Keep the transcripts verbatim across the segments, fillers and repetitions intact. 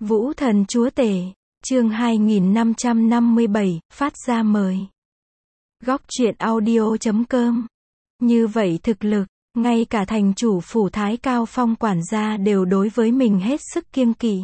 Vũ Thần Chúa Tể, chương hai nghìn năm trăm năm mươi bảy, phát ra mời. Góc truyện audio chấm com. Như vậy thực lực, ngay cả thành chủ phủ Thái Cao Phong quản gia đều đối với mình hết sức kiêng kỵ.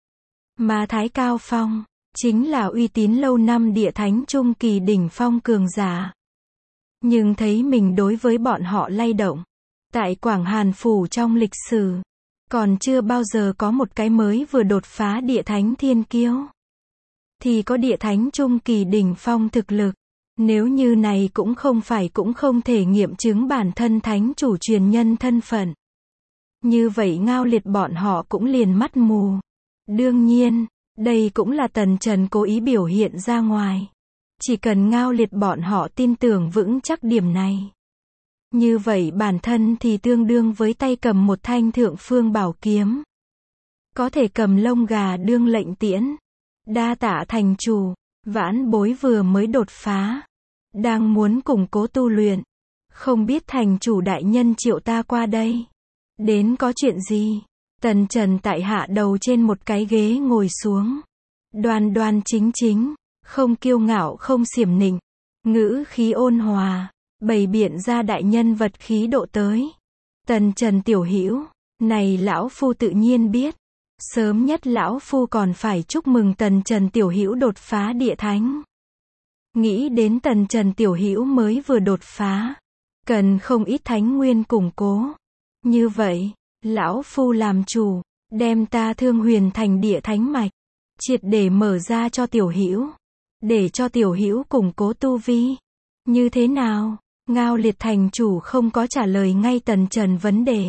Mà Thái Cao Phong, chính là uy tín lâu năm địa thánh trung kỳ đỉnh phong cường giả. Nhưng thấy mình đối với bọn họ lay động. Tại Quảng Hàn Phủ trong lịch sử, còn chưa bao giờ có một cái mới vừa đột phá địa thánh thiên kiêu. Thì có địa thánh trung kỳ đỉnh phong thực lực. Nếu như này cũng không phải cũng không thể nghiệm chứng bản thân thánh chủ truyền nhân thân phận. Như vậy Ngao Liệt bọn họ cũng liền mắt mù. Đương nhiên, đây cũng là Tần Trần cố ý biểu hiện ra ngoài. Chỉ cần Ngao Liệt bọn họ tin tưởng vững chắc điểm này. Như vậy bản thân thì tương đương với tay cầm một thanh thượng phương bảo kiếm. Có thể cầm lông gà đương lệnh tiễn. Đa tạ thành chủ, vãn bối vừa mới đột phá. Đang muốn củng cố tu luyện. Không biết thành chủ đại nhân triệu ta qua đây. Đến có chuyện gì? Tần Trần tại hạ đầu trên một cái ghế ngồi xuống. Đoan đoan chính chính, không kiêu ngạo không xiểm nịnh. Ngữ khí ôn hòa. Bày biện ra đại nhân vật khí độ tới. Tần Trần tiểu hữu, này lão phu tự nhiên biết. Sớm nhất lão phu còn phải chúc mừng Tần Trần tiểu hữu đột phá địa thánh. Nghĩ đến Tần Trần tiểu hữu mới vừa đột phá, cần không ít thánh nguyên củng cố. Như vậy, lão phu làm chủ, đem ta Thương Huyền thành địa thánh mạch, triệt để mở ra cho tiểu hữu, để cho tiểu hữu củng cố tu vi. Như thế nào? Ngao Liệt thành chủ không có trả lời ngay Tần Trần vấn đề,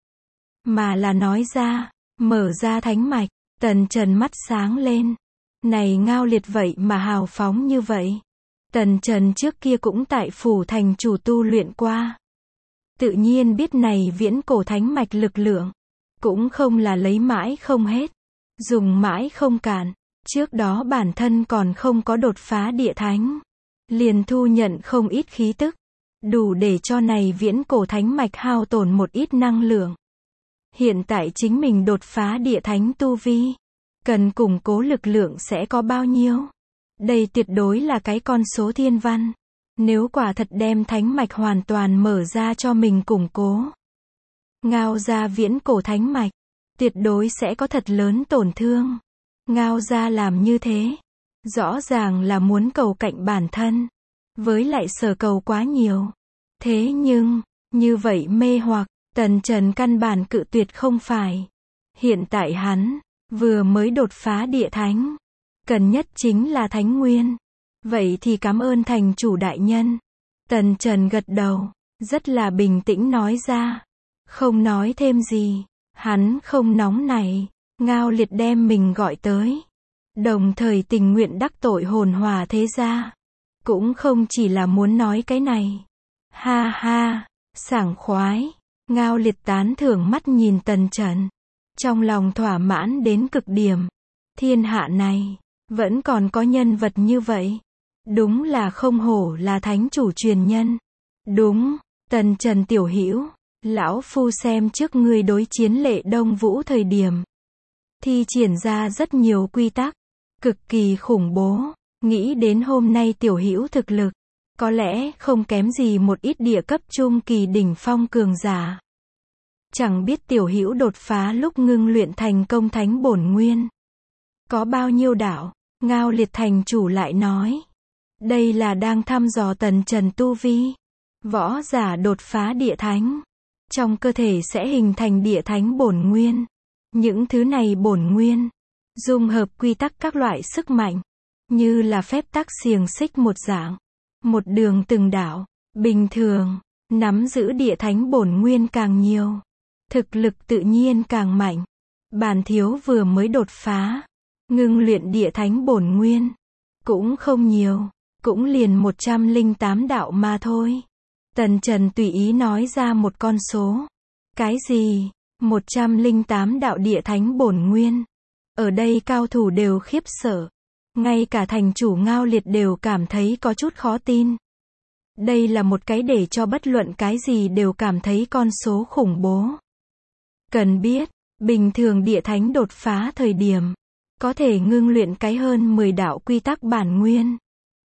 mà là nói ra, mở ra thánh mạch. Tần Trần mắt sáng lên. Này Ngao Liệt vậy mà hào phóng như vậy. Tần Trần trước kia cũng tại phủ thành chủ tu luyện qua. Tự nhiên biết này viễn cổ thánh mạch lực lượng. Cũng không là lấy mãi không hết. Dùng mãi không cạn. Trước đó bản thân còn không có đột phá địa thánh. Liền thu nhận không ít khí tức. Đủ để cho này viễn cổ thánh mạch hao tổn một ít năng lượng. Hiện tại chính mình đột phá địa thánh tu vi. Cần củng cố lực lượng sẽ có bao nhiêu? Đây tuyệt đối là cái con số thiên văn. Nếu quả thật đem thánh mạch hoàn toàn mở ra cho mình củng cố. Ngao ra viễn cổ thánh mạch. Tuyệt đối sẽ có thật lớn tổn thương. Ngao ra làm như thế. Rõ ràng là muốn cầu cạnh bản thân. Với lại sở cầu quá nhiều. Thế nhưng, như vậy mê hoặc, Tần Trần căn bản cự tuyệt không phải. Hiện tại hắn, vừa mới đột phá địa thánh. Cần nhất chính là thánh nguyên. Vậy thì cảm ơn thành chủ đại nhân. Tần Trần gật đầu, rất là bình tĩnh nói ra. Không nói thêm gì, hắn không nóng nảy. Ngao Liệt đem mình gọi tới. Đồng thời tình nguyện đắc tội hồn hòa thế gia. Cũng không chỉ là muốn nói cái này. Ha ha, sảng khoái. Ngao Liệt tán thưởng mắt nhìn Tần Trần. Trong lòng thỏa mãn đến cực điểm. Thiên hạ này, vẫn còn có nhân vật như vậy. Đúng là không hổ là thánh chủ truyền nhân. Đúng, Tần Trần tiểu hữu, lão phu xem trước ngươi đối chiến Lệ Đông Vũ thời điểm. Thi triển ra rất nhiều quy tắc. Cực kỳ khủng bố. Nghĩ đến hôm nay tiểu hữu thực lực. Có lẽ không kém gì một ít địa cấp trung kỳ đỉnh phong cường giả. Chẳng biết tiểu hữu đột phá lúc ngưng luyện thành công thánh bổn nguyên. Có bao nhiêu đạo? Ngao Liệt thành chủ lại nói. Đây là đang thăm dò Tần Trần tu vi. Võ giả đột phá địa thánh. Trong cơ thể sẽ hình thành địa thánh bổn nguyên. Những thứ này bổn nguyên. Dung hợp quy tắc các loại sức mạnh. Như là phép tắc xiềng xích một dạng. Một đường từng đạo. Bình thường, nắm giữ địa thánh bổn nguyên càng nhiều. Thực lực tự nhiên càng mạnh. Bản thiếu vừa mới đột phá. Ngưng luyện địa thánh bổn nguyên. Cũng không nhiều. Cũng liền một trăm lẻ tám đạo mà thôi. Tần Trần tùy ý nói ra một con số. Cái gì? một trăm lẻ tám đạo địa thánh bổn nguyên. Ở đây cao thủ đều khiếp sợ. Ngay cả thành chủ Ngao Liệt đều cảm thấy có chút khó tin. Đây là một cái để cho bất luận cái gì đều cảm thấy con số khủng bố. Cần biết, bình thường địa thánh đột phá thời điểm, có thể ngưng luyện cái hơn mười đạo quy tắc bản nguyên.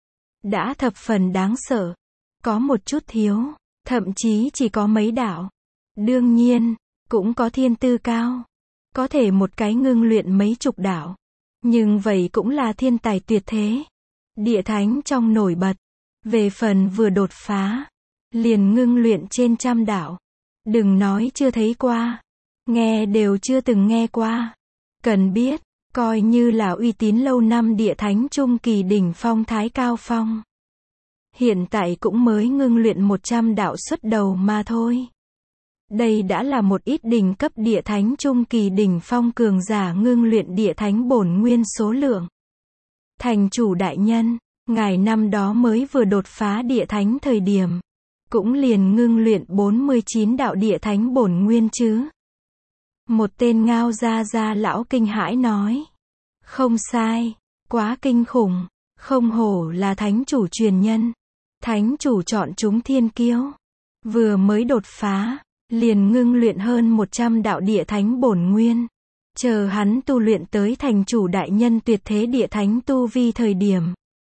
Đã thập phần đáng sợ. Có một chút thiếu, thậm chí chỉ có mấy đạo. Đương nhiên, cũng có thiên tư cao. Có thể một cái ngưng luyện mấy chục đạo. Nhưng vậy cũng là thiên tài tuyệt thế. Địa thánh trong nổi bật. Về phần vừa đột phá, liền ngưng luyện trên trăm đạo. Đừng nói chưa thấy qua. Nghe đều chưa từng nghe qua. Cần biết, coi như là uy tín lâu năm địa thánh trung kỳ đỉnh phong Thái Cao Phong. Hiện tại cũng mới ngưng luyện một trăm đạo xuất đầu mà thôi. Đây đã là một ít đỉnh cấp địa thánh trung kỳ đỉnh phong cường giả ngưng luyện địa thánh bổn nguyên số lượng. Thành chủ đại nhân, ngài năm đó mới vừa đột phá địa thánh thời điểm, cũng liền ngưng luyện bốn mươi chín đạo địa thánh bổn nguyên chứ. Một tên ngao gia gia lão kinh hãi nói. Không sai, quá kinh khủng, không hổ là thánh chủ truyền nhân. Thánh chủ chọn chúng thiên kiêu. Vừa mới đột phá, liền ngưng luyện hơn một trăm đạo địa thánh bổn nguyên. Chờ hắn tu luyện tới thành chủ đại nhân tuyệt thế địa thánh tu vi thời điểm.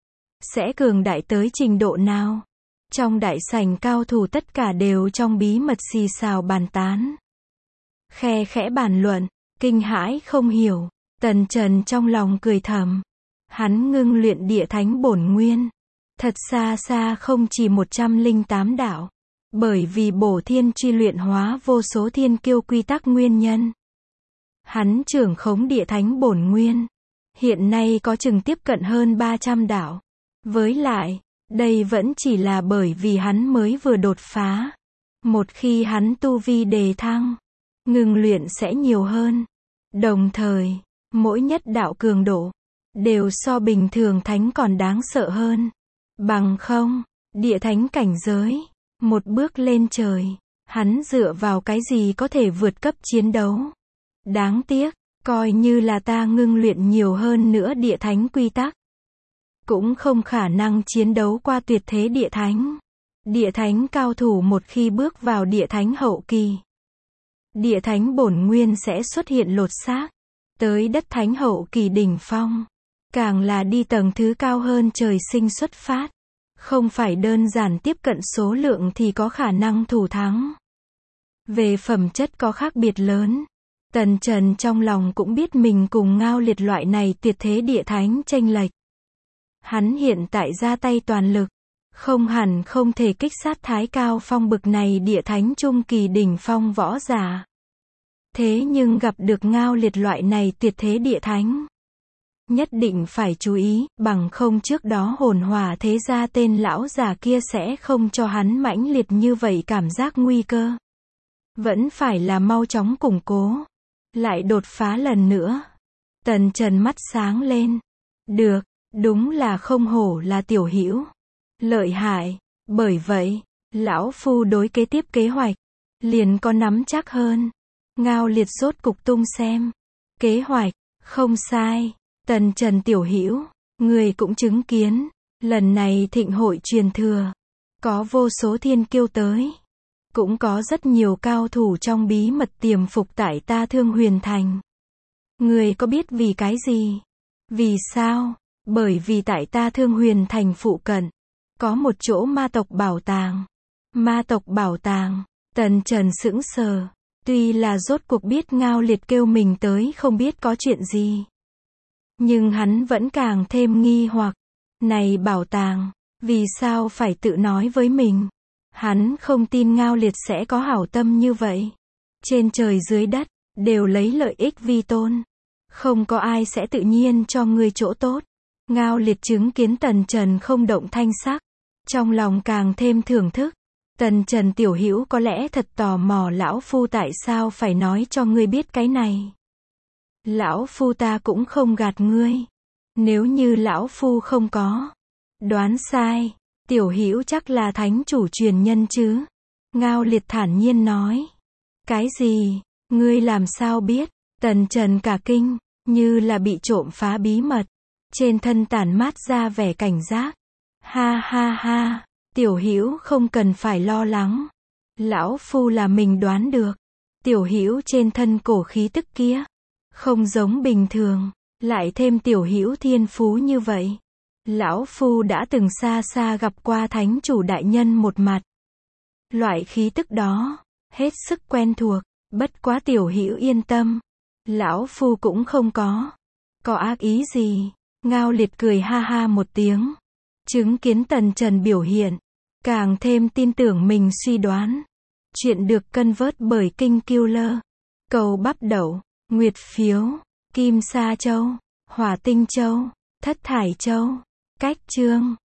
Sẽ cường đại tới trình độ nào? Trong đại sảnh cao thủ tất cả đều trong bí mật xì xào bàn tán. Khe khẽ bàn luận, kinh hãi không hiểu. Tần Trần trong lòng cười thầm. Hắn ngưng luyện địa thánh bổn nguyên. Thật xa xa không chỉ một trăm lẻ tám đạo. Bởi vì bổ thiên truy luyện hóa vô số thiên kiêu quy tắc nguyên nhân. Hắn trưởng khống địa thánh bổn nguyên. Hiện nay có chừng tiếp cận hơn ba trăm đạo. Với lại, đây vẫn chỉ là bởi vì hắn mới vừa đột phá. Một khi hắn tu vi đề thăng, ngưng luyện sẽ nhiều hơn. Đồng thời, mỗi nhất đạo cường độ, đều so bình thường thánh còn đáng sợ hơn. Bằng không, địa thánh cảnh giới, một bước lên trời, hắn dựa vào cái gì có thể vượt cấp chiến đấu. Đáng tiếc, coi như là ta ngưng luyện nhiều hơn nữa địa thánh quy tắc, cũng không khả năng chiến đấu qua tuyệt thế địa thánh. Địa thánh cao thủ một khi bước vào địa thánh hậu kỳ, địa thánh bổn nguyên sẽ xuất hiện lột xác, tới đất thánh hậu kỳ đỉnh phong. Càng là đi tầng thứ cao hơn trời sinh xuất phát. Không phải đơn giản tiếp cận số lượng thì có khả năng thủ thắng. Về phẩm chất có khác biệt lớn. Tần Trần trong lòng cũng biết mình cùng Ngao Liệt loại này tuyệt thế địa thánh chênh lệch. Hắn hiện tại ra tay toàn lực, không hẳn không thể kích sát Thái Cao Phong bực này địa thánh trung kỳ đỉnh phong võ giả. Thế nhưng gặp được Ngao Liệt loại này tuyệt thế địa thánh, nhất định phải chú ý, bằng không trước đó hồn hỏa thế gia tên lão già kia sẽ không cho hắn mãnh liệt như vậy cảm giác nguy cơ. Vẫn phải là mau chóng củng cố, lại đột phá lần nữa. Tần Trần mắt sáng lên. Được, đúng là không hổ là tiểu hữu. Lợi hại, bởi vậy, lão phu đối kế tiếp kế hoạch, liền có nắm chắc hơn. Ngao Liệt rốt cục tung xem. Kế hoạch, không sai. Tần Trần tiểu hữu, người cũng chứng kiến, lần này thịnh hội truyền thừa, có vô số thiên kiêu tới, cũng có rất nhiều cao thủ trong bí mật tiềm phục tại ta Thương Huyền Thành. Người có biết vì cái gì? Vì sao? Bởi vì tại ta Thương Huyền Thành phụ cận, có một chỗ ma tộc bảo tàng. Ma tộc bảo tàng, Tần Trần sững sờ, tuy là rốt cuộc biết Ngao Liệt kêu mình tới không biết có chuyện gì. Nhưng hắn vẫn càng thêm nghi hoặc. Này bảo tàng, vì sao phải tự nói với mình? Hắn không tin Ngao Liệt sẽ có hảo tâm như vậy. Trên trời dưới đất, đều lấy lợi ích vi tôn. Không có ai sẽ tự nhiên cho ngươi chỗ tốt. Ngao Liệt chứng kiến Tần Trần không động thanh sắc. Trong lòng càng thêm thưởng thức. Tần Trần tiểu hữu có lẽ thật tò mò lão phu tại sao phải nói cho ngươi biết cái này. Lão phu ta cũng không gạt ngươi. Nếu như lão phu không có đoán sai, tiểu hữu chắc là thánh chủ truyền nhân chứ? Ngao Liệt thản nhiên nói. Cái gì? Ngươi làm sao biết? Tần Trần cả kinh, như là bị trộm phá bí mật. Trên thân tản mát ra vẻ cảnh giác. Ha ha ha, tiểu hữu không cần phải lo lắng. Lão phu là mình đoán được. Tiểu hữu trên thân cổ khí tức kia, không giống bình thường. Lại thêm tiểu hữu thiên phú như vậy. Lão Phu đã từng xa xa gặp qua thánh chủ đại nhân một mặt. Loại khí tức đó, hết sức quen thuộc, bất quá tiểu hữu yên tâm. Lão Phu cũng không có. Có ác ý gì? Ngao Liệt cười ha ha một tiếng. Chứng kiến Tần Trần biểu hiện. Càng thêm tin tưởng mình suy đoán. Chuyện được cân vớt bởi Kinh Killer. Cầu bắp đậu, Nguyệt phiếu, Kim Sa Châu, Hỏa Tinh Châu, Thất Thải Châu. Cách chương